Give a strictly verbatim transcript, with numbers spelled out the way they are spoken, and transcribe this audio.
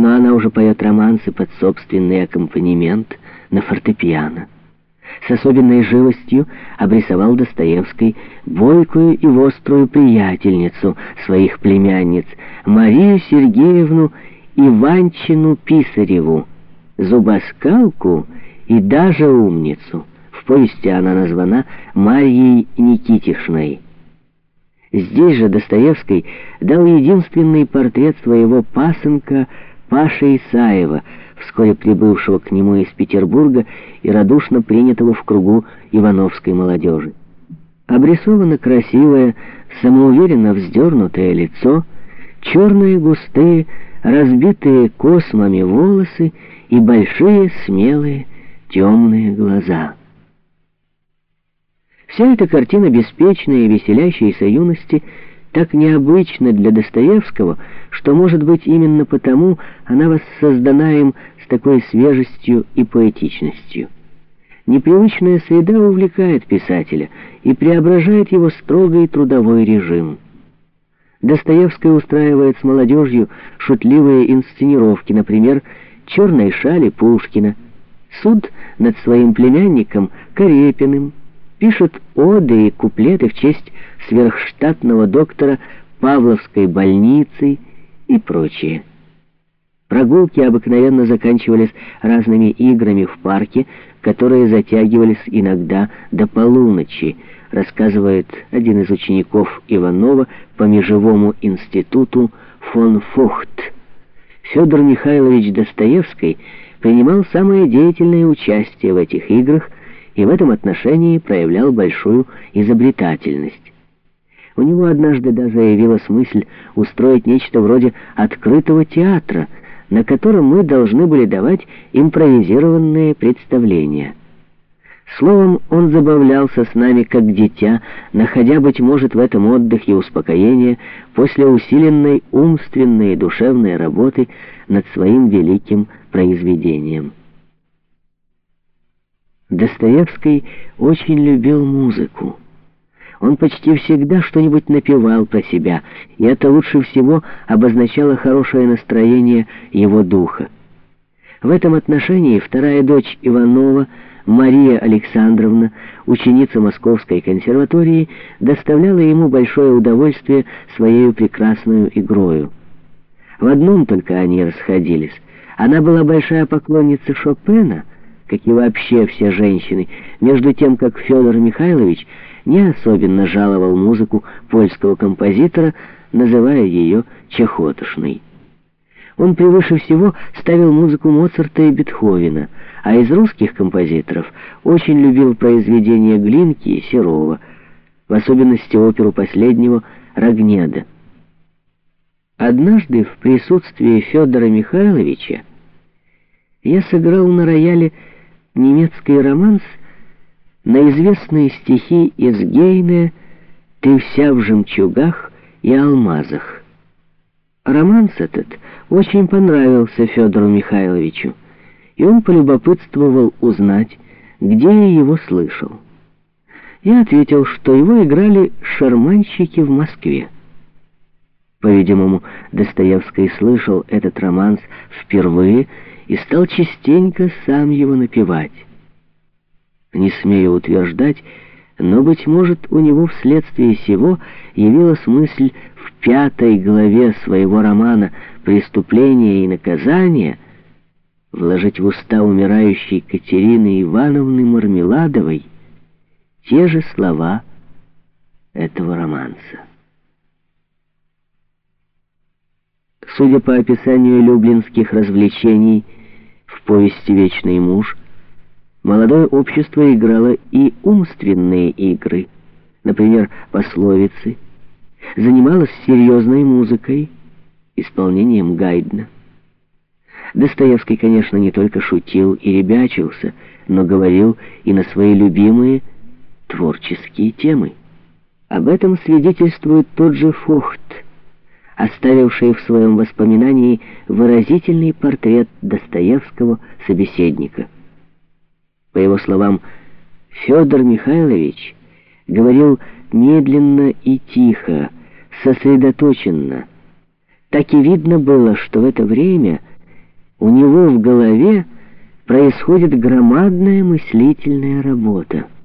но она уже поет романсы под собственный аккомпанемент на фортепиано. С особенной живостью обрисовал Достоевский бойкую и вострую приятельницу своих племянниц, Марию Сергеевну Иванчину Писареву, зубоскалку и даже умницу. В повести она названа Марьей Никитишной. Здесь же Достоевский дал единственный портрет своего пасынка Паши Исаева, вскоре прибывшего к нему из Петербурга и радушно принятого в кругу ивановской молодежи. Обрисовано красивое, самоуверенно вздернутое лицо, черные густые, разбитые космами волосы и большие, смелые, темные глаза. Вся эта картина беспечной и веселящейся юности так необычна для Достоевского, что, может быть, именно потому она воссоздана им с такой свежестью и поэтичностью. Непривычная среда увлекает писателя и преображает его строгий трудовой режим. Достоевский устраивает с молодежью шутливые инсценировки, например, «Черной шали» Пушкина, суд над своим племянником Карепиным, пишет оды и куплеты в честь сверхштатного доктора Павловской больницы и прочее. Прогулки обыкновенно заканчивались разными играми в парке, которые затягивались иногда до полуночи, рассказывает один из учеников Иванова по межевому институту фон Фохт. Федор Михайлович Достоевский принимал самое деятельное участие в этих играх и в этом отношении проявлял большую изобретательность. У него однажды даже явилась мысль устроить нечто вроде открытого театра, на котором мы должны были давать импровизированные представления. Словом, он забавлялся с нами как дитя, находя, быть может, в этом отдых и успокоение после усиленной умственной и душевной работы над своим великим произведением. Достоевский очень любил музыку. Он почти всегда что-нибудь напевал про себя, и это лучше всего обозначало хорошее настроение его духа. В этом отношении вторая дочь Иванова, Мария Александровна, ученица Московской консерватории, доставляла ему большое удовольствие своей прекрасной игрою. В одном только они расходились. Она была большая поклонница Шопена, как и вообще все женщины, между тем, как Федор Михайлович не особенно жаловал музыку польского композитора, называя ее чахотошной. Он превыше всего ставил музыку Моцарта и Бетховена, а из русских композиторов очень любил произведения Глинки и Серова, в особенности оперу последнего «Рогнеда». Однажды в присутствии Федора Михайловича я сыграл на рояле немецкий романс на известные стихи из Гейне «Ты вся в жемчугах и алмазах». Романс этот очень понравился Федору Михайловичу, и он полюбопытствовал узнать, где я его слышал. Я ответил, что его играли шарманщики в Москве. По-видимому, Достоевский слышал этот романс впервые и стал частенько сам его напевать. Не смею утверждать, но, быть может, у него вследствие сего явилась мысль в пятой главе своего романа «Преступление и наказание» вложить в уста умирающей Катерины Ивановны Мармеладовой те же слова этого романса. Судя по описанию люблинских развлечений в повести «Вечный муж», молодое общество играло и умственные игры, например, пословицы, занималось серьезной музыкой, исполнением Гайдна. Достоевский, конечно, не только шутил и ребячился, но говорил и на свои любимые творческие темы. Об этом свидетельствует тот же Фохт, оставивший в своем воспоминании выразительный портрет Достоевского собеседника. По его словам, Федор Михайлович говорил медленно и тихо, сосредоточенно. Так и видно было, что в это время у него в голове происходит громадная мыслительная работа.